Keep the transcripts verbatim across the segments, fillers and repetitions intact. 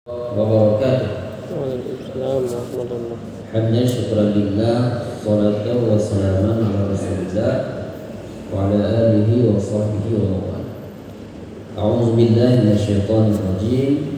wabarakatuh. Waalaikumsalam warahmatullah. Hamdan syukran lillah, salatan wa salaman ala rasulillah wa ala alihi wa sahbihi wa mawala. A'udzu billahi minasyaitonir rajim.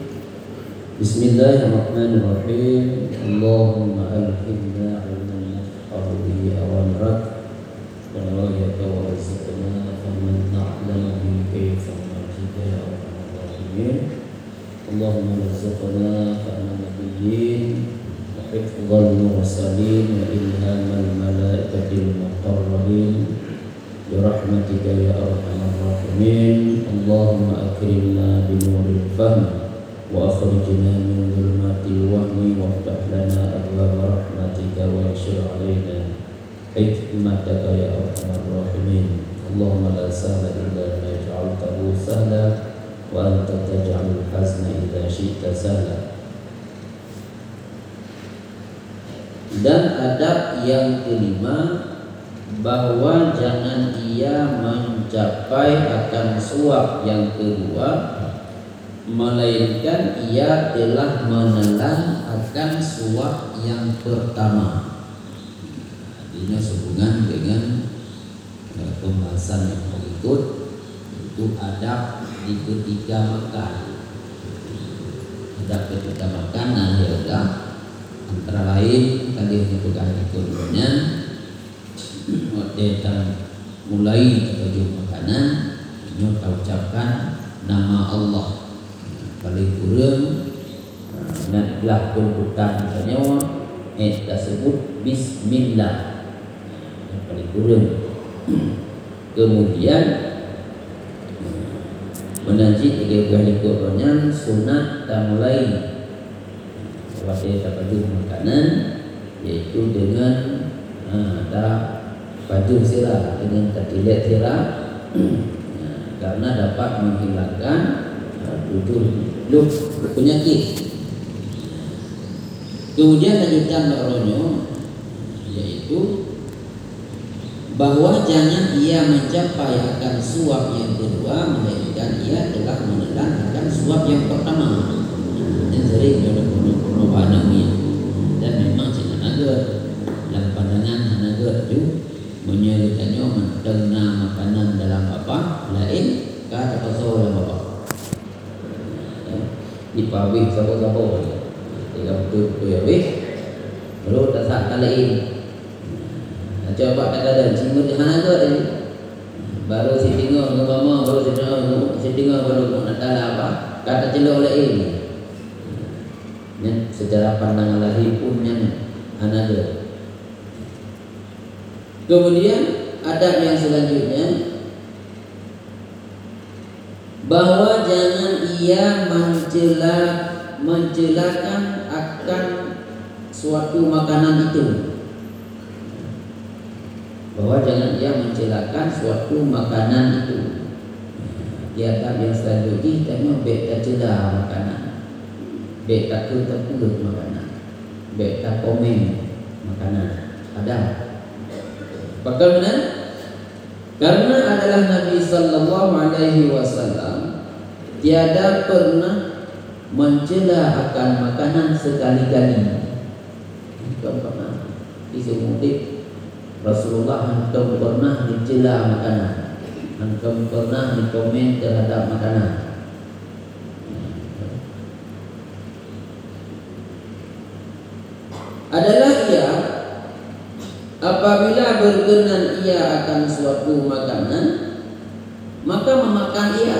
Bismillahirrahmanirrahim. Allahumma alhimna 'ilman yanfa'u bihi awamirak wa nawayyaka wa rizqana faman na'lamu bihi kayfa narjika ya arhamar rahimin. Allahumma rizqana fa'ana nabiyyin wa hifdhal mursalin wa ilhamal malaikatil muqarrabin bi rahmatika ya arhamar rahimin. Allahumma akrimna bi nuril fahm wa akhrijna min dhulmatil wahmi waftah lana abwaaba rahmatika wa anshur 'alaina hikmataka ya arhamar rahimin. Allahumma la sahla illa ma ja'altahu sahla wa anta taj'alul hazna idza syi'ta sahla. Dan adab yang kelima, bahwa jangan ia mencapai akan suap yang kedua, melainkan ia telah menelan akan suap yang pertama. Ini sehubungan dengan pembahasan yang berikut, itu adab di ketika makan. Adab ketika makan adalah antara lain tadi dipegang ikonnya, kita mulai tujuh makanan, kita ucapkan nama Allah paling kurang, dan belah pengutan misalnya kita sebut Bismillah yang paling kurang. Kemudian menanti tiga kali koronnya sunat dan mulai waktu tapajuh makanan, yaitu dengan ada pajuh sirah dengan tertilik sirah, karena dapat menghilangkan tujuh luk penyakit. Kemudian lanjutan makronya, yaitu bahwa jangan ia mencapai akan suap yang kedua, melainkan ia telah menelan akan suap yang pertama. Yang sering dalam kono-kono panangnya, dan memang cina naga dalam pandangan naga itu menyebutkannya menterna makanan dalam apa lain kata pasal dalam apa di pabrik sabo-sabo tiga betul tu ya wis perlu tak kalain. Coba kadang-kadang cuma mana tu tadi baru si tengok ngomong baru si tengok si tengok baru nak tahu apa kata celok lain. Ini secara pandangan lahir pun yang ada. Kemudian adab yang selanjutnya, bahwa jangan ia mencela mencelakan akan suatu makanan itu. Bahwa jangan ia mencelakan suatu makanan itu. Dia adab yang selanjutnya tanya beta cela makanan, beta terpulut makanan, beta komen makanan. Ada. Bagaimana? Karena adalah Nabi sallallahu alaihi wasallam tiada pernah mencela akan makanan sekali-kali. Tidak pernah. Disebut Rasulullah engkau pernah dicela makanan, engkau pernah dikomen terhadap makanan. Adalah ia apabila berkenan ia akan suatu makanan, maka memakan ia,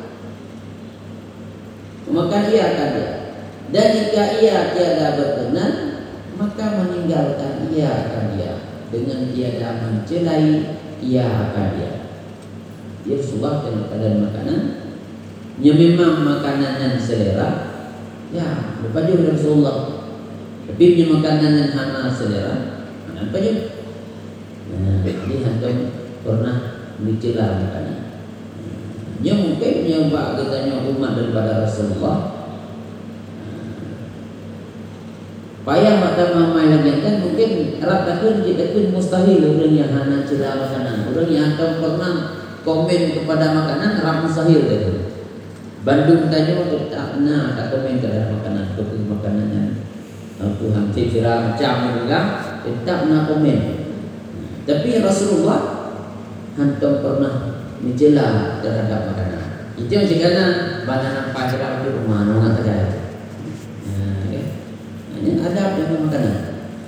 memakan ia akan dia. Dan jika ia tiada berkenan, maka meninggalkan ia akan dia. Dengan tiada mencelai ia akan dia. Dia suah dengan keadaan makanan, yang memang makanan yang selera, ya lepas juga Rasulullah. Tapi punya makanan yang hana selera, apa je? Nah, jadi hantam pernah mencela makanan. Dia mungkin yang bak katanya umat daripada Rasulullah. Payah mata mamai lagi kan mungkin Arab takun takun mustahil orang yang hana cela makanan. Orang yang akan pernah komen kepada makanan Arab mustahil itu. Bandung tanya untuk tak nak tak komen kepada makanan. Tuhan kira macam ni juga tetap nak komen. Tapi Rasulullah hantar pernah mencela terhadap makanan. Itu yang sekarang banyak nampak kira di rumah orang terjadi. Ini adab dengan makanan.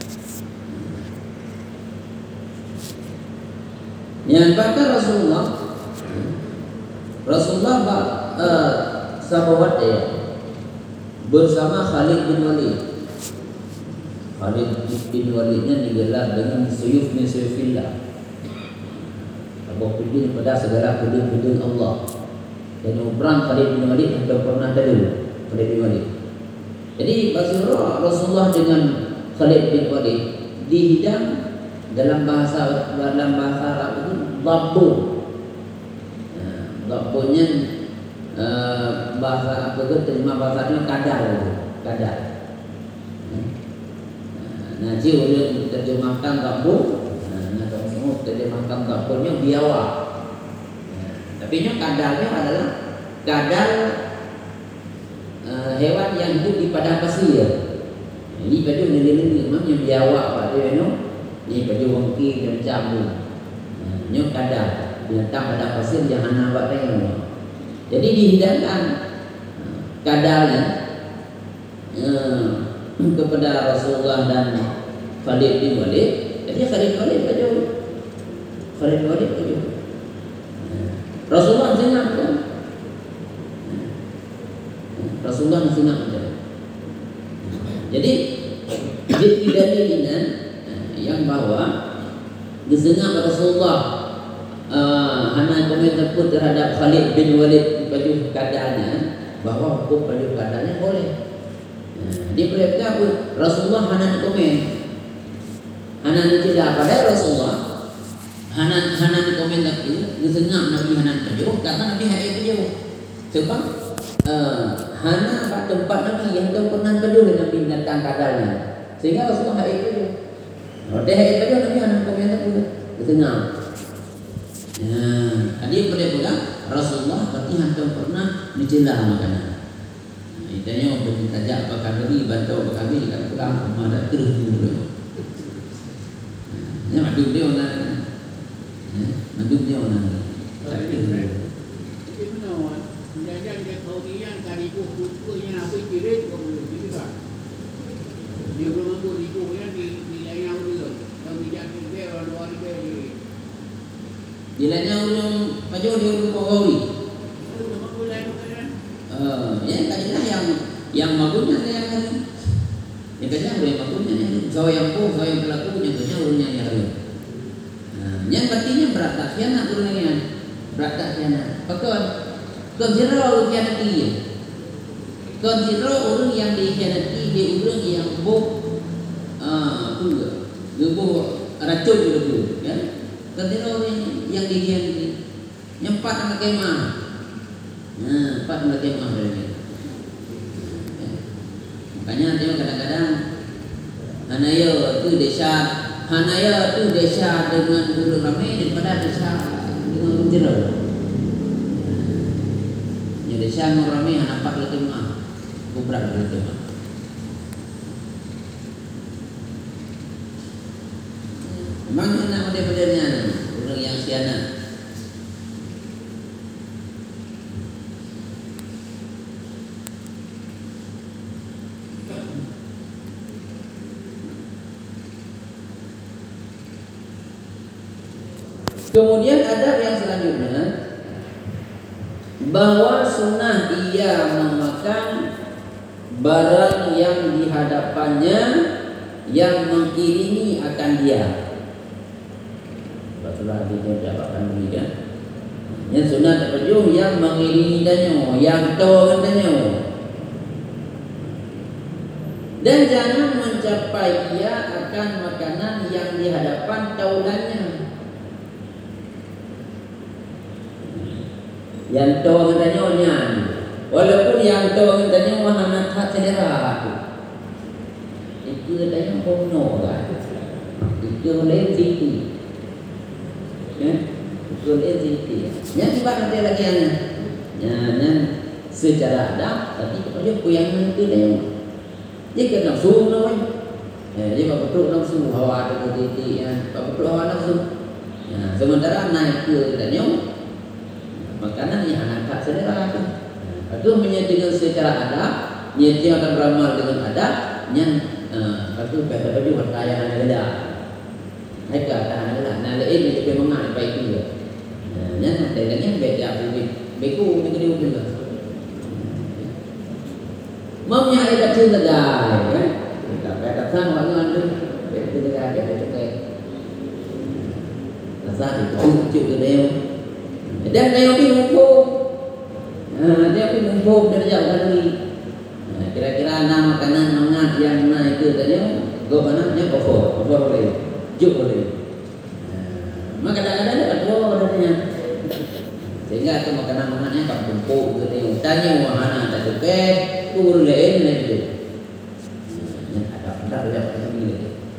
Yang bahkan Rasulullah Rasulullah uh, sahabat dia bersama Khalid bin Walid. Khalid bin Walidnya digelar dengan suyuf min suyufillah. Abu Pedih pada segala pedih-pedih Allah. Dan perang Khalid bin Walid yang pernah terlalu Khalid bin Walid. Jadi Rasulullah dengan Khalid bin Walid dihidang dalam bahasa dalam bahasa Arab itu dabbu. Dabbunya uh, bahasa apa tu terima bahasanya kadar kadar. Nah, jika orang terjemahkan dabbu, nah kalau semua terjemahkan dabbunya biawak. Tapi nya kadarnya adalah kadar uh, hewan yang hidup di padang pasir. Ini baju nilai-nilai macam biawak pada dia no. Ini baju wongki macam tu. Nya kadar binatang padang pasir yang anak buat tengok. Jadi dihidangkan kadarnya uh, kepada Rasulullah dan Khalid bin Walid. Jadi Khalid bin Walid baju Khalid bin Walid baju Rasulullah senang kan? Rasulullah senang kan? Jadi jadi dalilnya yang bahwa disenang Rasulullah uh, hanya komentar pun terhadap Khalid bin Walid baju kadarnya bahwa hukum baju kadarnya boleh. Dia boleh berkata Rasulullah hanya komen, hanya tidak pada Rasulullah. Hanan hanan komen itu disengam Nabi hanan baju karena Nabi hai baju. Sebab uh, hana pada tempat Nabi yang tahu pernah baju dengan binatang kadarnya. Sehingga Rasulullah hai baju. Kalau dia hai baju Nabi hanan komen itu disengam. Ya, tadi boleh bilang Rasulullah berarti hantar pernah mencela makanan. Itanya untuk ditajak apa kali bantu apa kali kan pulang rumah dah terus dulu. Ya madu dia orang. Ya, madu dia orang. Tapi itu nawan, jangan dia kau ni yang kali ku ku yang apa kiri kau boleh juga. Dia belum mampu di ku yang di di lain yang dulu. Kalau dia dia orang luar dia ni. Di lainnya orang maju dia orang Kogawi. Uh, ya kajilah yang yang magulnya yang hari. Yang kajilah boleh magulnya yang so yang pun so yang pelaku yang kajilah ulunnya yang hari. Nah, yang berartinya berat tak kianat ulunnya berat tak kianat. Pakon konjiro ulun kianati. Konjiro ulun yang dikhianati dia ulun yang buk ah tu dia buk racun dulu kan. Konjiro yang dikhianati nyempat sama kemah. Nah, empat mati mah dari. Makanya dia kadang-kadang Hanaya tu desa, Hanaya tu desa dengan guru ramai daripada desa dengan menjera. Ya desa dengan ramai anak empat mati mah, kubrak mati mah. Memang anak model-modelnya orang yang sianan. Kemudian adab yang selanjutnya bahwa sunnah ia memakan barang yang dihadapannya yang mengiringi akan dia. Batulah dia dapatkan ini kan. Yang sunnah terpejuh yang mengiringi danyo, yang tahu danyo. Dan jangan mencapai ia akan makanan yang dihadapan taulannya. Yang tahu katanya onyan, walaupun yang tahu katanya wahana tak selera aku. Itu katanya kono kan, itu oleh siti, ya, itu oleh siti. Yang tiba nanti lagi yang, yang secara adab, tapi kepada yang itu dia, dia kena suruh nawan, Ya, jadi Pak Betul nafsu hawa ada titik ya. Pak Betul hawa nafsu. Nah, sementara naik ke danau makanan yang anak tak sedera tu. Nah, itu menyediakan secara adab, menyediakan beramal dengan adab, yang uh, itu pada baju berkaya yang ada. Naik ke atas adalah nah lain dia pergi mengat apa itu juga. Nah, yang ada lagi baik dia pergi beku dengan dia juga. Mamnya ada cinta dah, kan? Kita pada sang orang tu, kita dah ada kita. Rasa itu cuci ke dia. Dan dia pergi ngumpul. Nah, dia pergi ngumpul dari jauh tadi. Nah, kira-kira nama makanan mengat yang naik ke tadi, go mana? Yang over, over boleh, juk boleh. Nah, maka kadang-kadang ada dua orangnya. Sehingga itu makanan mengatnya tak kumpul ke dia. Tanya wahana tak suka, tu lain lagi. Yang ada ada ada macam ni.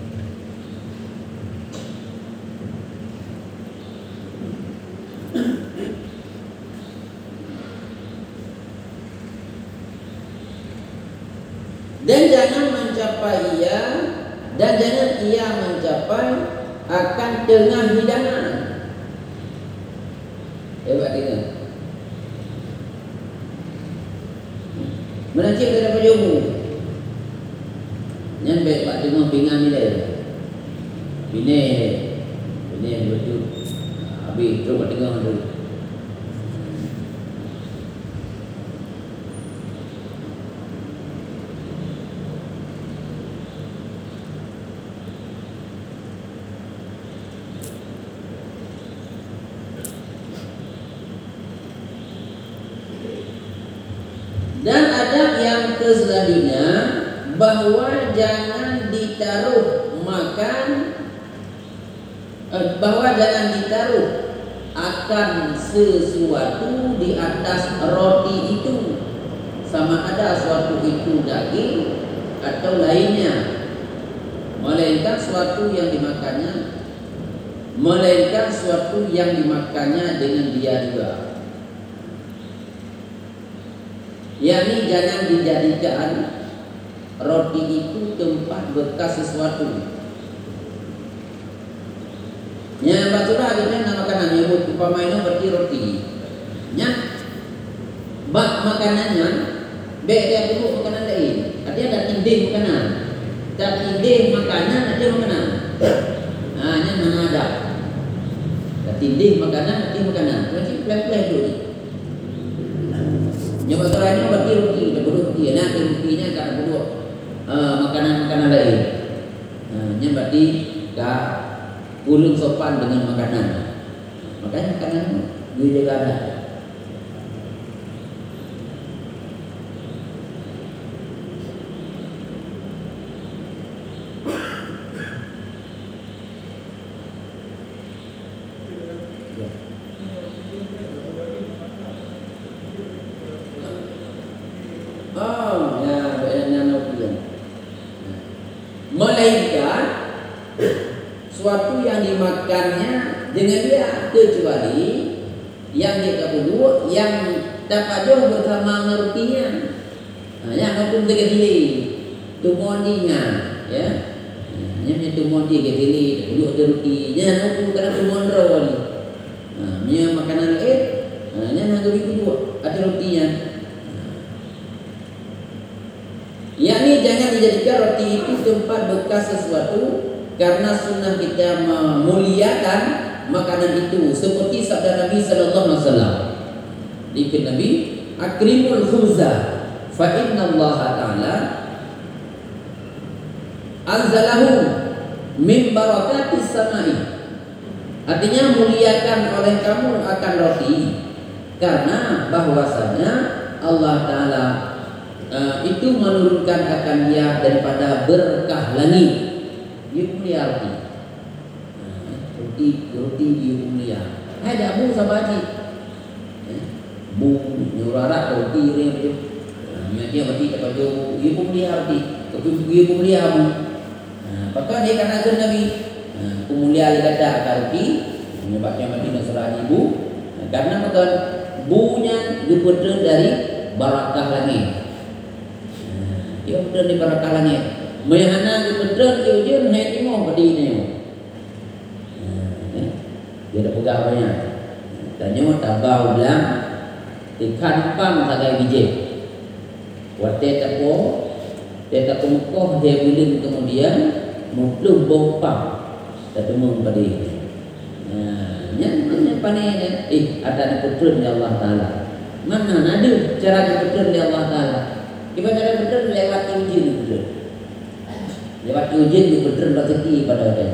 Dan jangan mencapai ia dan jangan ia mencapai akan tengah hidangan. Hebat dengar. Menancik ke dapat jomu. Yang baik pak tengah pingan ni dah. Bini Bini betul. Habis terus pak tengah tu. Dan adab yang selanjutnya bahawa jangan ditaruh makan eh, bahawa jangan ditaruh akan sesuatu di atas roti itu, sama ada suatu itu daging atau lainnya, melainkan suatu yang dimakannya melainkan suatu yang dimakannya dengan dia juga. Yakni jangan dijadikan roti itu tempat bekas sesuatu. Ya, batulah kita nak makanan nyebut umpamanya berarti roti. Ya, bak makanannya, baik dia dulu makanan lain. Artinya ada tindih makanan. Tak tindih makanan ada makanan. Ah, ini mana ada? Tak tindih makanan ada makanan. Berarti pelan-pelan dulu. Yang bertanya berarti roti, tak perlu roti. Nah, rotinya tak perlu uh, makanan-makanan lain. Uh, yang berarti tak ulung sopan dengan makanan. Makanya makanan dia jaga ada. Melainkan suatu yang dimakannya dengan dia, kecuali yang dia kedua yang dapat jauh bersama rotinya. Nah, yang aku tegak dili tumondinya, ya. Yang ni tumondi ke dili, duduk ada rotinya, aku kadang tumondro ni. Nah, nya makanan lain, nah, yang aku kedua ada rotinya. Yakni jangan dijadikan roti itu tempat bekas sesuatu, karena sunnah kita memuliakan makanan itu, seperti sabda Nabi sallallahu alaihi wasallam. Dikir Nabi, akrimul khubza fa inna Allah taala anzalahu min barakatis samai. Artinya muliakan oleh kamu akan roti, karena bahwasanya Allah taala Uh, itu menurunkan akan dia daripada berkah langit. Dia mulia roti. Uh, roti roti dia mulia. Hai dah bu sama haji. Eh, bu nyurarak roti dia macam. Uh, dia roti tak baju. Dia mulia roti. Tapi dia mulia bu. Uh, Apakah dia kena ajar Nabi? Uh, Pemulia dia kata akan roti. Menyebabkan mati Nasrani bu. Uh, karena bukan bunya diputar dari barakah langit. Dia betul di barakah langit. Mayhana ke pedran ke ujun hai timo padi ni. Dia dah pegang banyak. Tanya tabau bilang ikan pam sagai biji. Wate tapo, dia tak mukoh dia bilin kemudian mutlum bompam. Tak demung padi. Nah, yang mana panen eh ada pedran ya Allah Taala. Mana ada cara pedran ya Allah Taala. Gimana cara pedran lewat ujian pedran. Lewat ujian di pedran rezeki pada dia.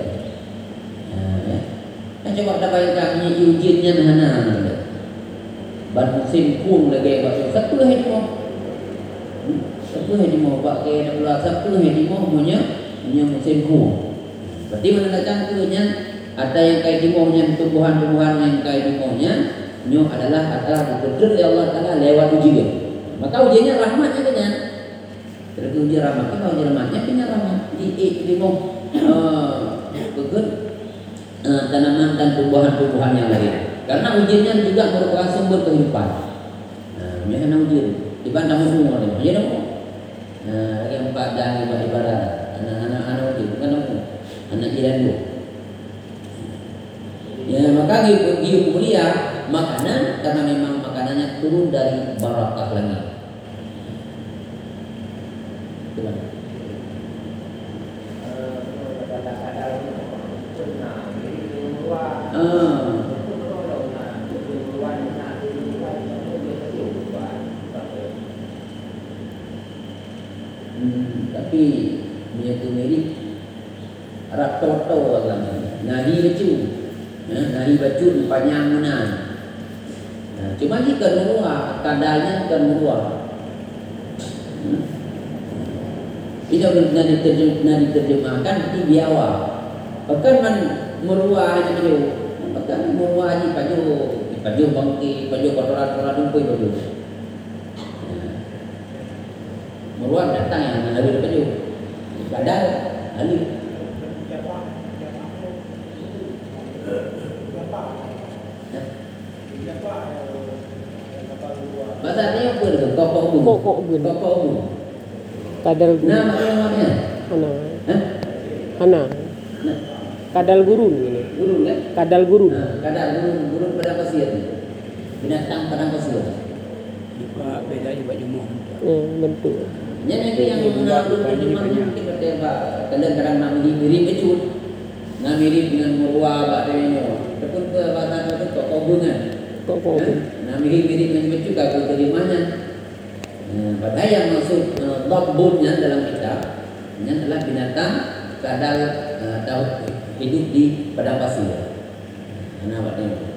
Nah, coba kita bayangkan ni ujiannya mana mana. Ban musim pun lagi bakso satu hari mau. Satu hari mau pakai nak pula satu hari mau punya punya musim pun. Berarti mana datang tuanya ada yang kaya dimohnya tumbuhan-tumbuhan yang kaya dimohnya nyo adalah adalah betul ya Allah Taala lewat ujian. Maka ujiannya rahmatnya kan. Terus ujian rahmat kita ujian rahmatnya punya rahmat di di mau betul tanaman dan tumbuhan-tumbuhan yang lain. Karena ujiannya juga merupakan sumber kehidupan. Nah, mana ujian di bandang semua ni. Ya dong. Nah, yang empat dan ibadah anak-anak anak ujian bukan dong. Anak jiran tu. Ya, maka giu mulia makanan karena memang makanannya turun dari barakah langit. Tuhan. Ah. Hmm, tapi dia tu mirip Arab toto agama. Nadi lucu. Ya, nadi baju panjang mana. Nah, cuma jika nuruah, kadalnya bukan nuruah. Hmm. Tidak benar diterjemahkan, diterjemahkan di biawa. Bahkan man meruah aja baju. Bahkan meruah aja baju, baju bangki, baju kotoran-kotoran lumpur baju. Meruah datang yang lalu baju. Kadal, lalu. Bahasa dia apa tu? Kokok ubun. Kokok ubun. Kokok ubun. Kadal gurun. Nama namanya? Hana. Hah? Hana. Nah, Kadal gurun ini. gurun kan? Kadal gurun. Nah, kadal gurun, gurun padang pasir. Binatang padang pasir. Juga beda juga jumlah. Ya, bentuk. Yang itu yang mengatur terjemahan mungkin bertembak. Kadang-kadang nak mirip kecut, nak mirip dengan meruah bakterinya. Tapi ke bahasa itu kok hubungan. Kok kok ubun. Nah, mirip-mirip dengan kecut kalau terjemahnya. Nah, padahal yang maksud dabbunnya dalam kitab ini adalah binatang kadal atau hidup di padang pasir. Nah, bakterinya.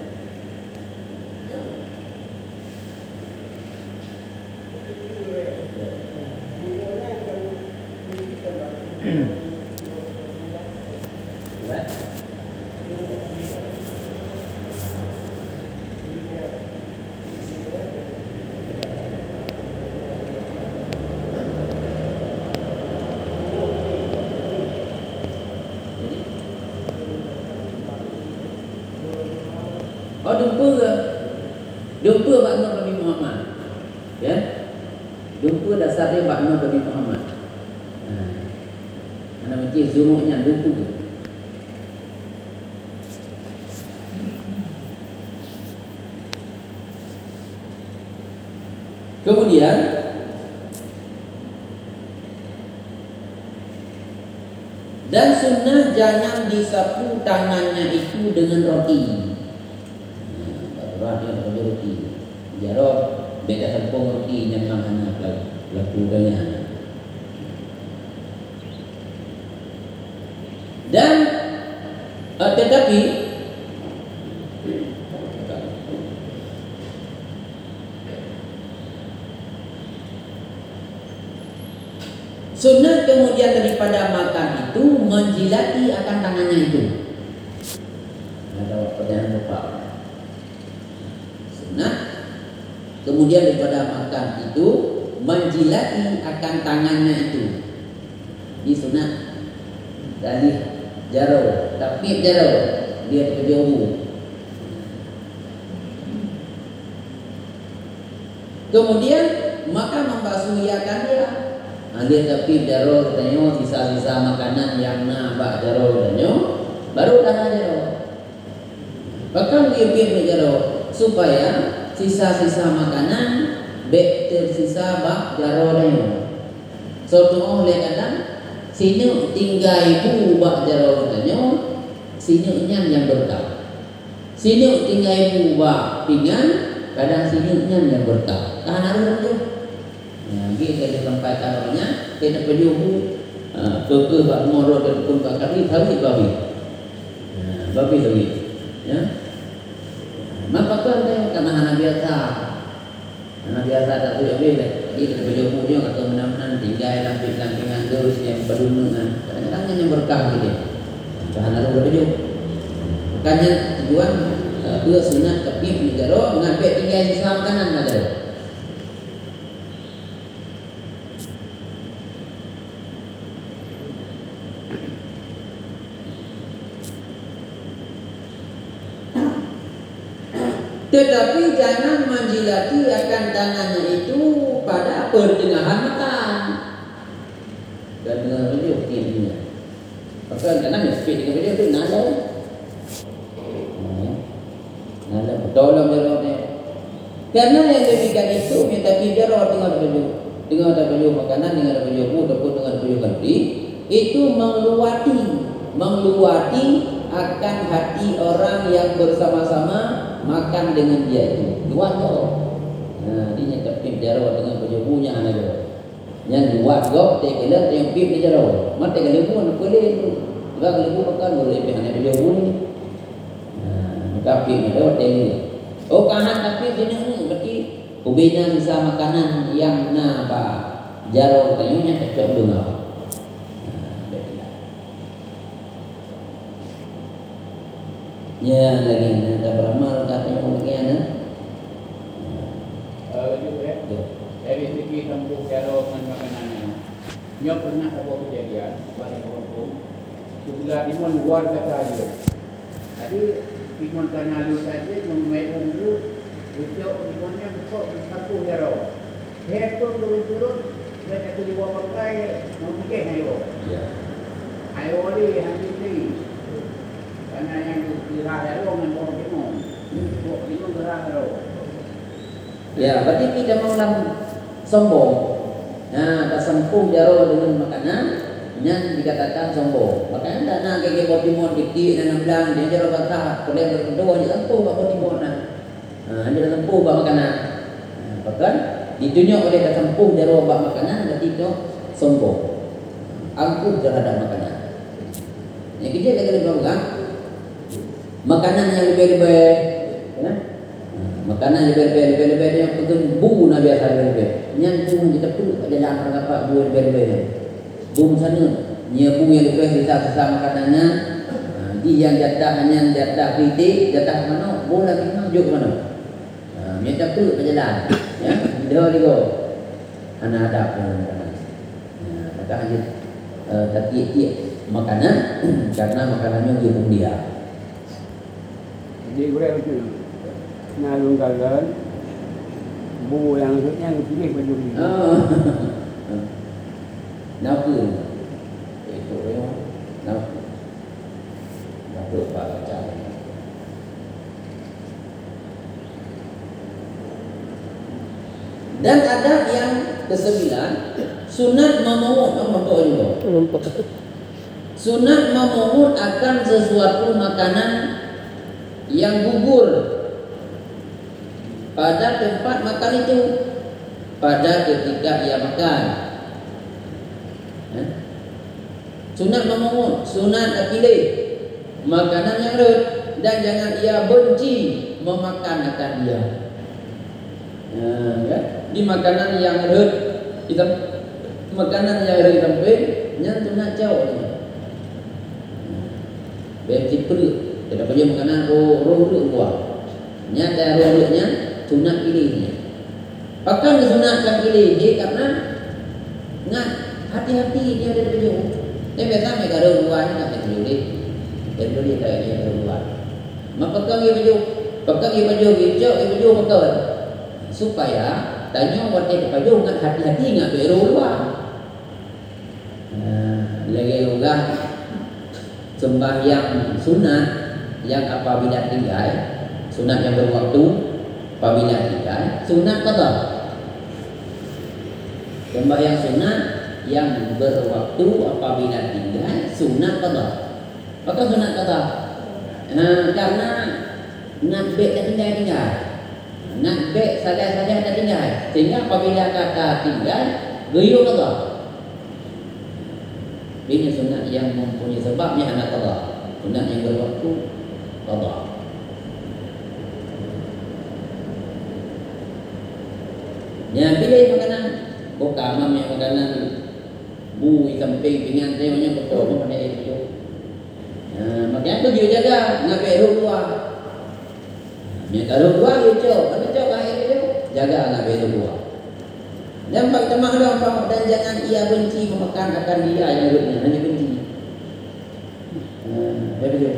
Oh, jumpa ke? Jumpa makna Nabi Muhammad. Ya. Jumpa dasar dia makna Nabi Muhammad. Nah. Ana mesti zumuknya jumpa ke? Kemudian dan sunnah jangan disapu tangannya itu dengan roti. Dia ada roti. Jarok beda tepung roti yang mana lakukannya. Dan uh, tetapi sunnah kemudian daripada makan itu menjilati akan tangannya itu. Ada pertanyaan Bapak. Nah, kemudian daripada makan itu menjilati akan tangannya itu. Ini sunat dari jaro, tapi jaro dia terjauh. Kemudian maka membasuhi akan dia. Dia tapi jaro katanya sisa-sisa makanan yang nabak jaro katanya baru dah jaro. Bahkan dia pilih jaro supaya sisa-sisa makanan bek tersisa bak jaro katanya. So tu oleh kadang sini tinggal ibu bak jaro katanya sini nyan yang berkah. Sini tinggal ibu bak pinggan kadang sini nyan yang berkah. Tahan ada tu. Ya, kita di tempat taruhnya kita pergi ubu ke bak morot dan pun bak kari tarik babi. Ya, babi lagi. Ya. Maka kan dia karena anak biasa. Anak biasa tak tu babi lah. Jadi kita pergi ubu dia kata menan-menan tinggal lamping-lampingan terus yang pedunungan. Kadang-kadang yang berkah gitu. Tahan ada pergi. Bukannya tujuan dua sunat kepip negara mengambil tinggal sisa makanan ada. Tetapi jangan menjilati akan tangannya itu pada pertengahan makan. Dan dengan video ini. Maka kadang speed dengan video itu nada. Nada tolong jawabnya. Karena yang demikian itu minta jawab dengan baju, dengan ada baju makanan, dengan ada baju pun ataupun dengan baju ganti itu meluati, meluati akan hati orang yang bersama-sama makan dengan dia itu. Dua tu. Nah, dia nyekap pip jaro dengan baju punya anak dia. Yang dua gop te kala te pip dia jaro. Mate kali pun boleh tu. Ba kali pun makan boleh pe anak baju pun. Nah, maka pip dia te ni. Oh kanan tapi dia ni berarti ubenya sisa makanan yang na ba jaro tayunya cocok dengan. Ya lagi ada beramal katanya mungkin ada. Lagi ya. Dari segi tempuh jaro dengan makanannya. Nyo pernah ada kejadian pada kampung. Sebelah imun luar kata dia. Tadi imun tanya lu saja memai umur ujuk imunnya besar tempuh jaro. Dia tu turun-turun dia kata dia bawa pakai mungkin ayo. Ya. Ayo ni handi ni. Karena yang dirah jaro dengan orang bingung. Buat bingung gerah jaro. Ya, berarti kita maulah sombong. Nah, tak sempung jaro dengan makanan, yang dikatakan sombong. Makanya tak nak kaki potimon dikit dan enam dia jaro bakar. Kalau yang berdua dia sempung bak potimon nah. Nah, dia sempung bak makanan. Nah, bahkan ditunjuk oleh tak sempung jaro bak makanan berarti itu sombong. Angkuh terhadap makanan. Yang kita lagi lebih kan? Makanan yang lebih-lebih, ya? Makanan lebih-lebih, lebih-lebih yang penting bu nak biasa lebih-lebih. Yang bu kita perlu ada dalam apa bu lebih-lebih. Bu sana, nya bu yang lebih sisa-sisa makanannya. Di yang jatah hanya jatah kritik, jatah mana? Bu lagi maju ke mana? Minta perlu ke jalan, ya? Dah lego. Anak ada pun. Maka hanya tiap-tiap makanan karena makanannya hukum dia. Jadi boleh macam nalung kalan bu yang yang pilih baju ni. Oh. Napa? Itu dia. Napa? Napa baca. Dan ada yang kesembilan sunat memungut apa juga? Sunat memungut akan sesuatu makanan yang gugur pada tempat makan itu pada ketika ia makan. Eh? Sunat memungut, sunat pilih makanan yang red dan jangan ia benci memakan akan dia. Nah, ya? Di makanan yang red kita makanan yang red tempat yang sunat jauh. Benci perut. Tidak boleh makanan roh-roh buah. Nyata roh-rohnya sunat pilihnya. Bahkan disunatkan pilih dia karena ngat hati-hati dia ada baju. Dia biasa mereka roh buah ni tak baju dia. Dia boleh tak dia roh buah. Maka kami baju, pakai baju hijau, baju pakai supaya tanya waktu baju ngat hati-hati ngat roh buah. Uh, lagi juga sembahyang sunat yang apabila tinggal, sunat yang berwaktu apabila tinggal, sunat qada. Sembahyang sunat yang berwaktu apabila tinggal, sunat qada. Maka sunat qada. Uh, karena nak bek dah tinggal-tinggal, nak bek salah-salah dah tinggal, sehingga apabila kata tinggal, guyur qada. Ini sunat yang mempunyai sebabnya anak qada. Sunat yang berwaktu qada. Yang pilih makanan bukan mamnya makanan bu ikan ping pingan saya banyak betul pada itu. Nah, makanya tu dia jaga ngapai roh luar. Nya kalau luar dia cok, kalau cok air dia jaga ngapai roh luar. Dan bak temak dah dan jangan ia benci memakan akan dia yang hidupnya, hanya benci. Hmm, betul.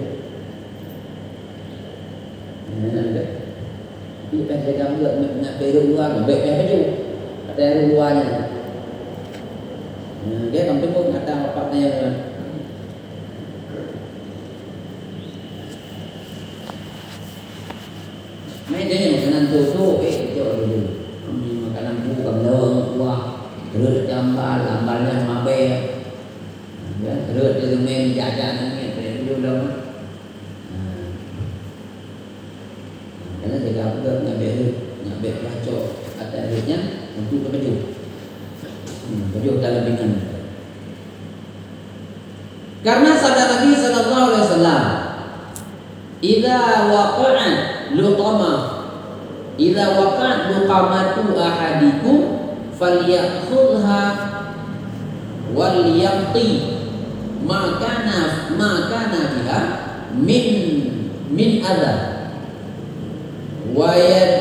Nah, dia pen jaga juga nak perut luar, baik pen baju. Ada luarnya. Nah, dia kampung pun ada apa-apanya. Mấy đứa này makanan tutu, eh jauh dulu. Makanan bu kamlong kuah, terus jambal, lambalnya mabe, ya terus dia main jajan ni, terus dia dulu. Karena jika aku dah nak beli, nak beli pelacok atas duitnya untuk baju, baju dalam bingan. Karena sabda Nabi Sallallahu Alaihi Wasallam, "Idza waqa'at luqama, idza waqa'at luqamatu ahadikum, falyakhudha wal yamti ma kana ma kana biha min min adha wa yad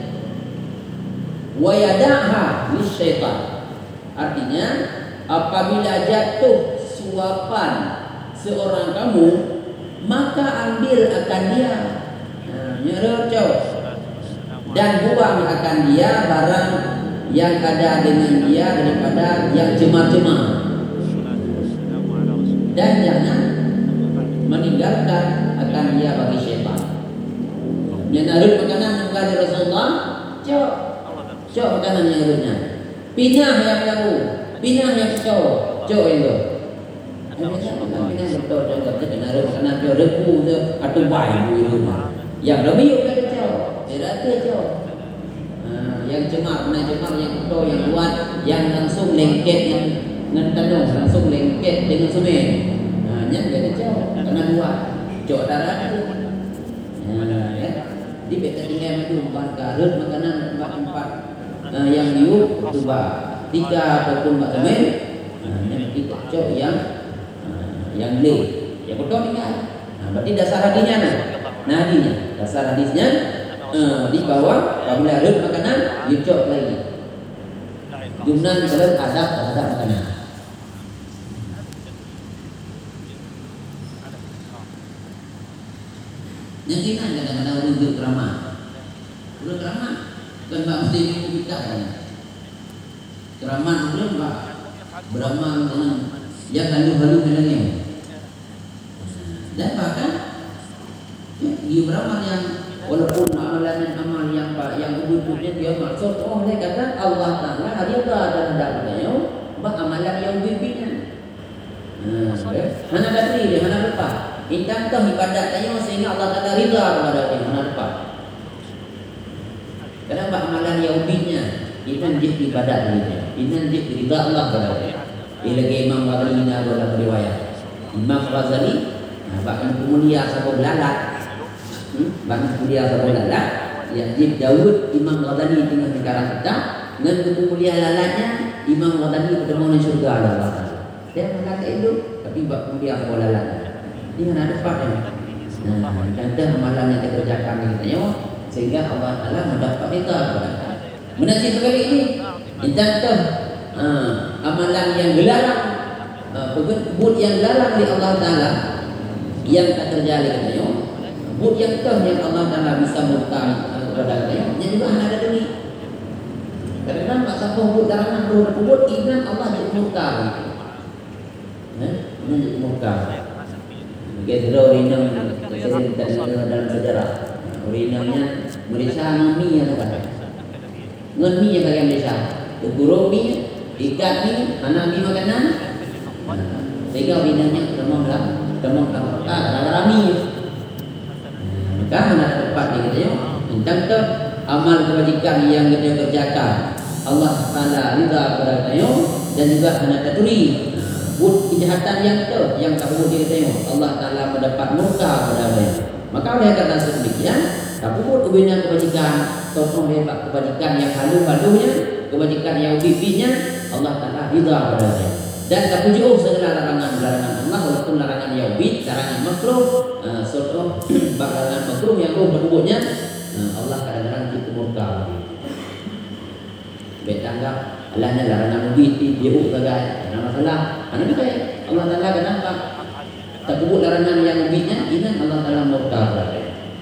wa yada'ha lisyaitan." Artinya apabila jatuh suapan seorang kamu, maka ambil akan dia, nah, nyerocok dan buang akan dia barang yang ada dengan dia daripada yang cemar-cemar, dan jangan meninggalkan akan dia bagi syaitan. Yang narut makanan kepada Rasulullah, cok, cok makanan yang narutnya, pinah yang lalu, pinah yang cok, cok itu. Ada makan pinah betul cok, kita narut makanan cok, repu tu, atau bayi di rumah. Yang lebih ada cok, erata cok. Yang cemar, pernah cemar, yang betul, yang kuat, yang langsung lengket yang dengan tanung, langsung lengket dengan semen. Nah, yang ada cok, kena buat cok darah tu. Nah, ya. Di beta tinggal itu empat karut makanan empat empat uh, yang diuk coba tiga ataupun empat semen. Nah, yang kita cok yang uh, yang le, yang betul tinggal. Nah, berarti dasar hadisnya nah, nah hadisnya, dasar hadisnya uh, di bawah apabila harut makanan dicok lagi. Jumlah dalam adab terhadap makanan. Yang kita kadang-kadang untuk drama, udah drama, kan bak mesti ilmu kita kan. Drama udah bak beramal dengan yang halu-halu dengan dan bahkan di beramal yang walaupun amalan amal yang yang wujudnya dia maksud oh dia kata Allah Taala ada dan dapatnya bak amalan yang bimbingan. Nah, mana bateri dia mana lepas. Intan tu ibadat tanya sehingga Allah Taala ridha kepada dia mana lepas. Kenapa amalan Yahudinya intan jid ibadat dia. Intan jid ridha Allah kepada dia. Ilagi Imam Ghazali dalam riwayat. Imam Ghazali nah, bahkan kemudian sampai belalat. Hmm? Bahkan kemudian sampai belalat. Ya jid Daud Imam Ghazali tengah sekarang kita dengan kemudian lalatnya Imam Ghazali bertemu dengan syurga Allah Taala. Dia mengatakan itu tapi kemudian sampai lalatnya. Dia ada pada. Nah, contoh amalan yang kita kerjakan kita tengok sehingga Allah Taala mendapat kita kepada kita. Menasih sekali ini. Contoh uh, amalan yang dilarang, uh, bud yang dilarang di Allah Taala yang tak terjadi kita tengok. Bud yang toh yang Allah Taala bisa murka kepada kita. Yang juga ada demi. Kadang-kadang tak siapa bud larangan bud bud ingat Allah jadi murka. murka. Begitu Rinam saya tak dengar dalam sejarah. Rinamnya Malaysia ngami yang apa? Ngami yang bagian Malaysia. Guru mi, ikat mi, anak mi makanan. Sehingga Rinamnya demam lah, demam lah. Ah, rami. Maka mana tempat ni kita tengok. Tentang tu amal kebajikan yang kita kerjakan, Allah Taala ridha kepada kita dan juga anak terturi. Buat kejahatan yang tu yang tak perlu kita tengok, Allah Taala mendapat murka pada kita. Maka oleh kerana sedemikian, tak perlu kebenaran kebajikan, contoh hebat kebajikan yang halu-halunya, kebajikan yang bibinya, Allah Taala ridha pada kita. Dan tak pujuk segala larangan-larangan Allah, walaupun larangan yang bid, larangan makruh, uh, contoh larangan makruh yang roh menyebutnya, uh, Allah kadang-kadang kita murka. Baik tanggap Allahnya larangan bid dia buat bagai ada masalah. Ana baik Allah Taala kadang tak buat larangan yang bidnya, ini Allah Taala murka pada.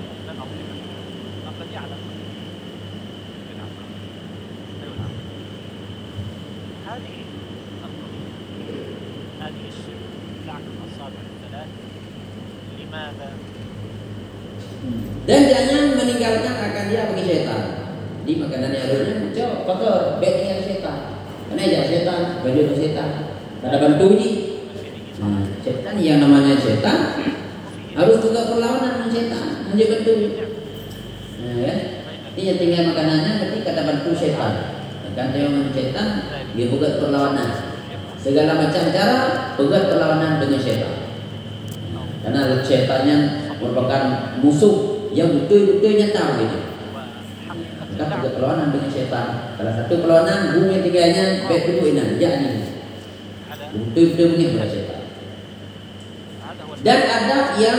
Dan jangan meninggalkan akan dia bagi syaitan. Di makanan yang lainnya, jauh kotor, baik dengan syaitan. Karena ya syaitan, baju dengan syaitan. Ada bantu ni. Nah, syaitan yang namanya syaitan harus juga perlawanan dengan syaitan, menjadi bantu. Nah, ya. Ini yang tinggal makanannya, berarti kata bantu syaitan. Dan dengan syaitan, dia buat perlawanan. Segala macam cara, buat perlawanan dengan syaitan. Karena syaitannya merupakan musuh yang betul-betul nyata begitu. Maka juga perlawanan dengan syaitan. Salah satu perlawanan bumi tiganya baik kedua ini, jadi betul-betul menghina syaitan. Dan ada yang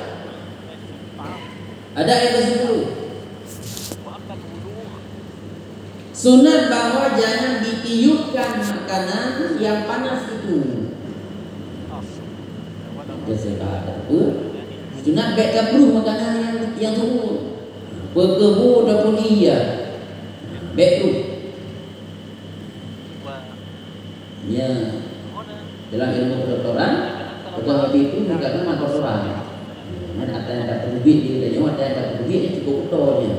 ada yang kesepuluh. Sunat bahwa jangan ditiupkan makanan yang panas itu. Jadi ada apa? Sunat baik tak perlu makanan yang yang suhu. Berkebu dan kuliah. Baik tu. Ya. Dalam ilmu kedokteran, kedokteran habis itu juga memang kedokteran. Ada yang tak terbit dia tanya, ada yang tak terbit dia cukup betul.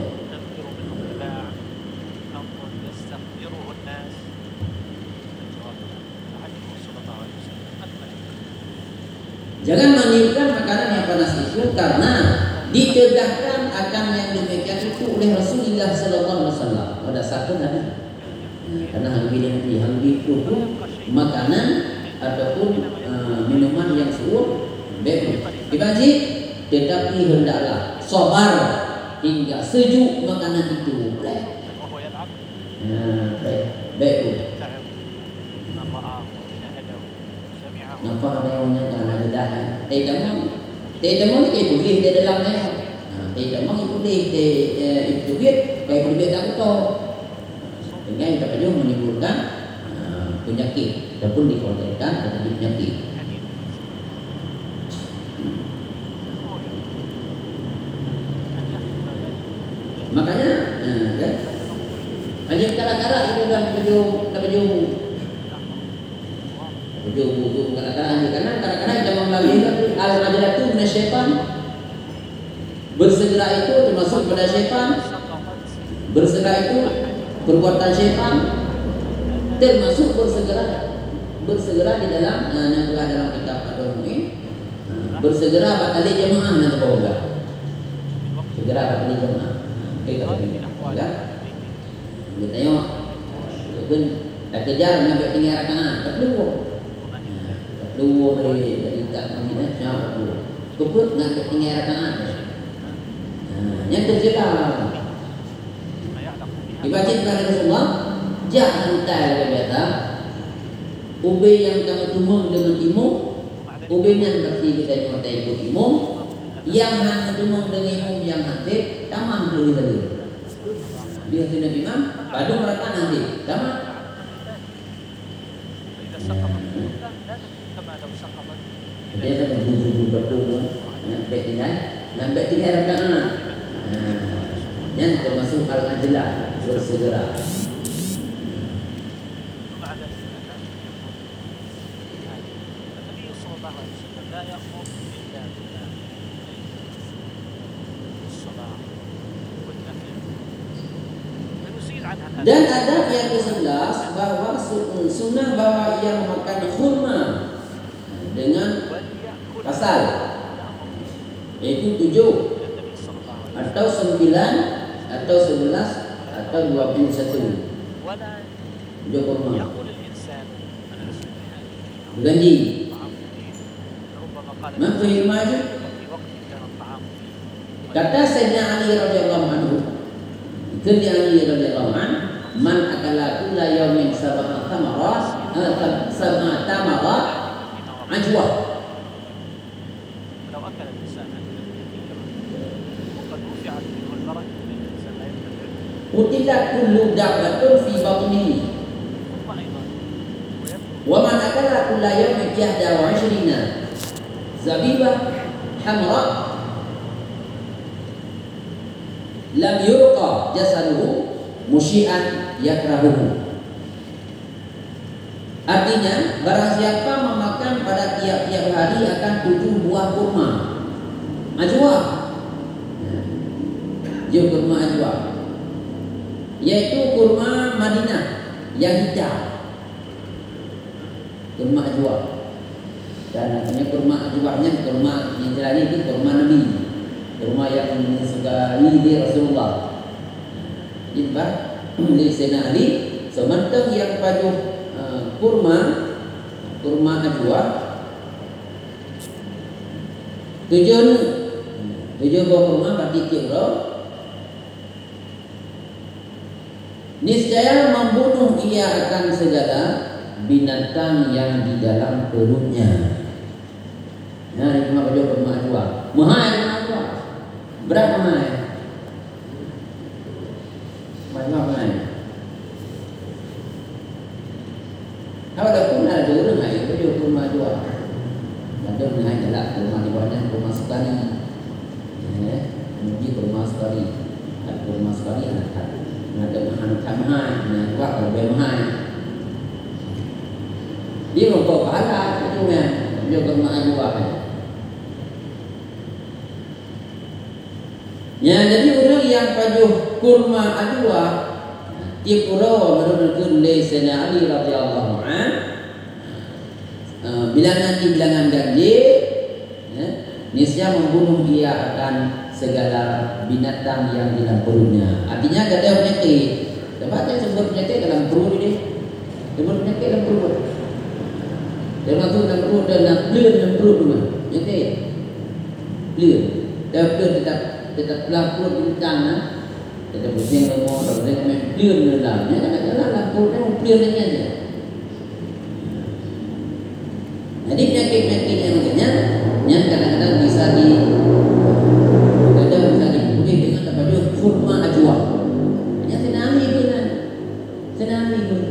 Jangan meniupkan makanan yang panas itu karena dicegahkan akan yang demikian itu oleh Rasulullah Sallallahu Alaihi Wasallam. Pada saat itu tadi, karena hal ini hal itu makanan ataupun uh, minuman yang suhu bebas dibajik, tetapi hendaklah sabar hingga sejuk makanan itu. Boleh? Nah, baik, baik. Nampak ada yang nak ada dah. Eh, kamu, eh, kamu ni kayak boleh di dalamnya. Eh, kamu ni boleh di itu dia, kayak boleh tak betul. Dengan tak perlu menimbulkan penyakit, ataupun dikhawatirkan terjadi penyakit. Makanya, kan? Hanya kadang-kadang itu dah baju, dah baju. Baju buku kadang-kadang karena kadang-kadang zaman melalui al-majalah itu min syaitan. Bersegera itu termasuk pada syaitan. Bersegera itu perbuatan syaitan. Termasuk bersegera bersegera di dalam yang telah dalam kitab Al-Qur'an. Bersegera batali jemaah nanti bawa. Segera batali jemaah. Kita ya. Kita tengok pun tak kejar nak tinggal rakaat tak perlu. Dua dari dari tak mana jauh dua. Cukup nak tinggal rakaat. Yang tercela. Dibaca oleh Rasulullah, jangan tak kata ubi yang kamu tumbuh dengan timu, ubinya berarti kita nyata ikut timu, yang hanya tumbuh dengan timu yang hati, tamam dulu tadi. Dia sudah bilang, padu mereka nanti, tamam. Dia tak buru-buru betul, nampak tinggal, nampak tinggal rakaat. Yang termasuk al-ajlah bersegera. Dan adab yang kesebelas bahawa sunnah bahawa ia memakan khurma dengan pasal, iaitu tujuh atau sembilan atau sebelas atau dua puluh satu tujuh kurma berjanji. Maka maju kata Sayyidina Ali radhiyallahu anhu, Sayyidina Ali radhiyallahu anhu, man akala kulla yawmin sab'a tamarat sab'a tamarat ajwa. Utilat kullu da'watun fi batnihi wa man akala kulla yawmin ihda wa ishrina zabibah hamra lam yurqa jasaduhu musyi'an yakrahuhu. Artinya, barang siapa memakan pada tiap-tiap hari akan tujuh buah kurma ajwa, tujuh kurma ajwa, yaitu kurma Madinah yang hijau, kurma ajwa. Dan namanya kurma ajwanya kurma yang terakhir itu kurma Nabi, kurma yang disukai di Rasulullah. Ibah di Sayyidina Ali sementara yang pajuh uh, kurma kurma ajwa tujuh tujuh buah kurma berarti kira niscaya membunuh ia akan segala binatang yang di dalam perutnya. Nah, ini cuma pajuh kurma ajwa. Mahal kurma ajwa. Berapa mahal? Macam mana? Kalau ada pun ada orang lain, tu juga kurma jual. Ada orang lain adalah kurma di bawahnya kurma sekali, ya, kemudian kurma sekali, ada kurma sekali ada ada bahan tamah, ada kuah lebih mahal. Dia rokok pahala tu kan, dia kurma jual. Ya, jadi orang yang pajuh kurma ajwa tiap orang menurut dari Sayyidina Ali radhiyallahu an, bilangan di bilangan ganjil, ya, niscaya membunuh dia akan segala binatang yang di dalam perutnya. Artinya ada penyakit. Tempat yang sumber penyakit dalam perut ini, sumber penyakit dalam perut. Dalam tu dalam perut dan clear dalam perut tu, penyakit clear. Dan clear tetap tetap pelakon di tanah, tetap pusing lemah, tetap dengan clear dalamnya, kadang-kadang lakukan yang clear saja. Jadi penyakit-penyakit yang makanya, yang kadang-kadang bisa di, kadang bisa diikuti dengan apa juga kurma ajwa. Yang senami pun, senami pun,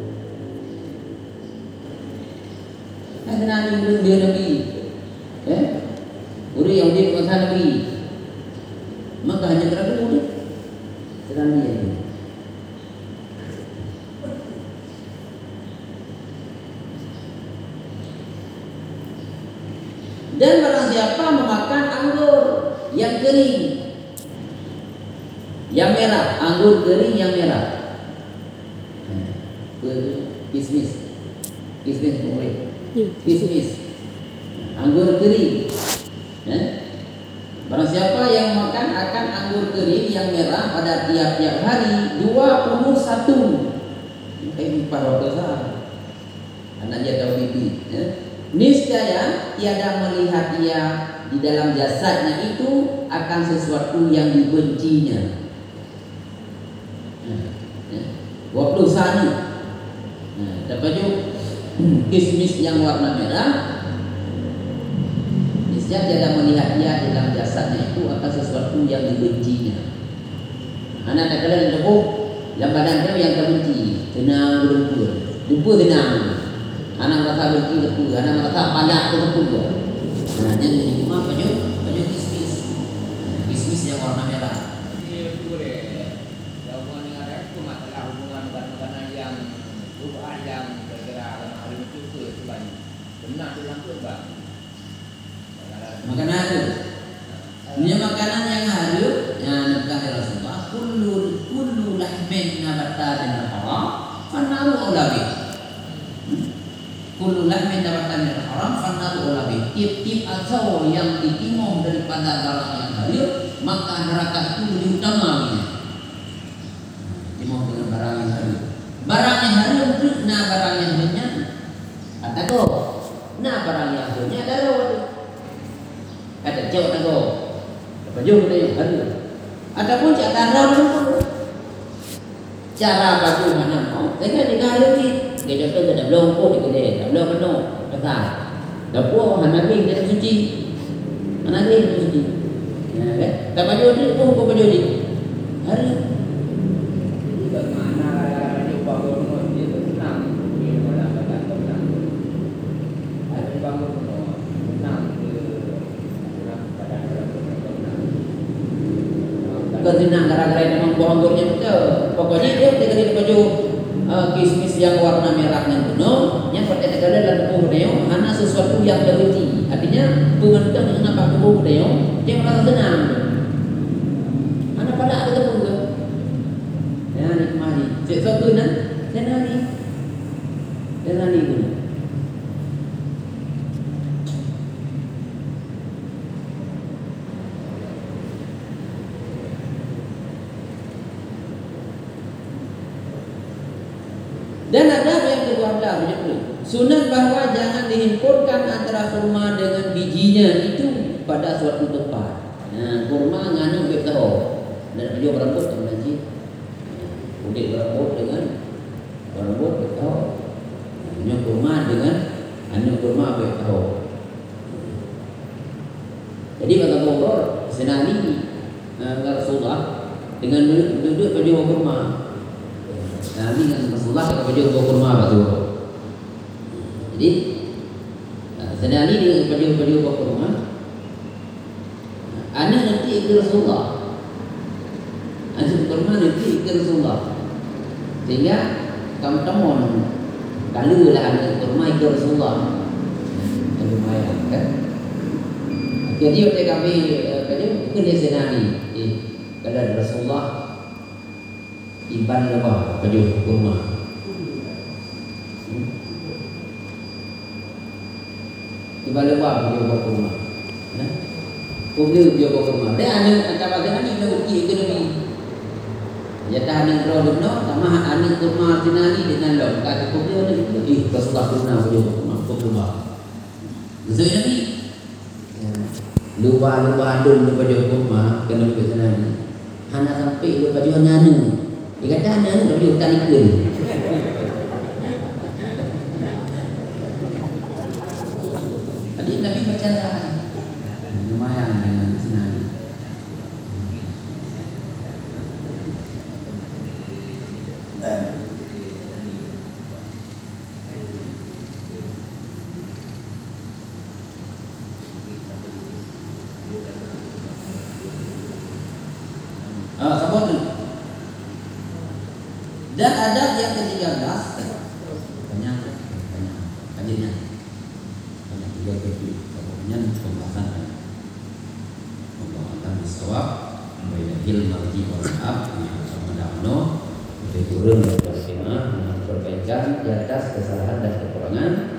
senami pun dia Nabi, eh, orang yang dia kata Nabi. Maka hanya terakhir mudah sedang dia ini. Dan barang siapa memakan anggur yang kering, yang merah, anggur kering yang merah, kismis, kismis boleh, kismis, anggur kering, eh? Barang siapa yang makan akan anggur kering yang merah pada tiap-tiap hari dua puluh satu. Eh, para besar. Anak dia tahu bibi, ya. Niscaya tiada melihat dia di dalam jasadnya itu akan sesuatu yang dibencinya. Nah, ya. dua puluh satu. Nah, dapat juga kismis yang warna merah. Niscaya tiada melihat dia di dalam jasadnya itu akan sesuatu yang dibencinya. Anak tak kala dan tepuk dalam badan kau yang kau benci, tenang berlumpur, lumpur tenang. Anak merasa benci tepuk, anak merasa padat tepuk. Nah, jadi cuma baju baju kismis, kismis yang warna merah. Ini boleh. Hubungan dengan aku masalah hubungan dengan yang hubungan yang bergerak dalam hari itu itu banyak. Benar tulang tu apa? Makanan tu. Ini makanan yang haram. Yang kata Rasulullah, kullu kullu lahmin nabata min haram, fanaru aulabi. Kullu lahmin nabata min haram, fanaru aulabi. Tip-tip atau yang ditimum daripada barang yang haram, maka neraka itu lebih utama. Timum dengan barang yang haram. Barang yang haram itu na barang yang haramnya. Kata go. Na barang yang haramnya adalah waktu. Kata jauh tak go. Baju kita yang haram. Ataupun cara haram pun. Cara baju mana mau. Saya ni kalau ni, dia contoh ada belum pun di kedai, tak belum penuh, besar. Dapur hana ni dia suci. Hana ni dia suci. Ya kan? Tak baju ni pun pun baju ni. Haram. Bagaimana dia bangun rumah dia tenang, dia malah tak tenang. Ada bangun rumah tenang dia tenang pada dalam tenang. Ketenang gara-gara memang bonggornya betul. Pokoknya dia ketika baju uh, kismis yang warna merahnya penuh, yang pada negara dan tubuh dia hanya sesuatu yang berhenti. Artinya pengentung dengan apa tubuh dia, dia merasa tenang. Anak pada ada tepung ke? Ya ni kemari. Sesuatu nan, tenang ni, tenang ni guna. Dan ada yang kedua belah menyebut sunat bahawa jangan dihimpunkan antara kurma dengan bijinya itu pada suatu tempat. Nah, kurma nganu kita tahu. Dan beliau berambut tu nanti. Kulit berambut dengan berambut kita tahu. Anu kurma dengan anu kurma kita tahu. Jadi kata Bogor senani Rasulullah dengan duduk pada kurma. Nabi dengan Rasulullah kepada baju kurma batu. Jadi senali dia kepada baju kurma. Anak nanti ikut Rasulullah. Anak kurma nanti ikut Rasulullah. Sehingga kamu temun kalau lah anak kurma ikut Rasulullah. Lumayan kan? Jadi waktu kami kerja ikut dia senali. Eh, kalau Rasulullah Iban apa baju kurma. Hmm? Iban apa baju kurma. Nah, kubli baju kurma. Dia anu antara dengan ini uji ekonomi. Jatah anu produk sama anu kurma tinani dengan lom. Kata kubli anu itu ih Rasulullah kurma baju kurma kurma. Zai nabi. Lupa-lupa adun baju kurma kena ke tinani. Hana sampai lu baju anu. Dia kata anda beli hutan ikut. Tadi Nabi baca lumayan dengan senang. Ah, sabar dulu. Dan adab yang ketiga belas banyak banyak kajiannya banyak juga kepi banyak pembahasan pembahasan misawab bainal marji wal ab sama damno itu turun dari tema dengan perbaikan di atas kesalahan dan kekurangan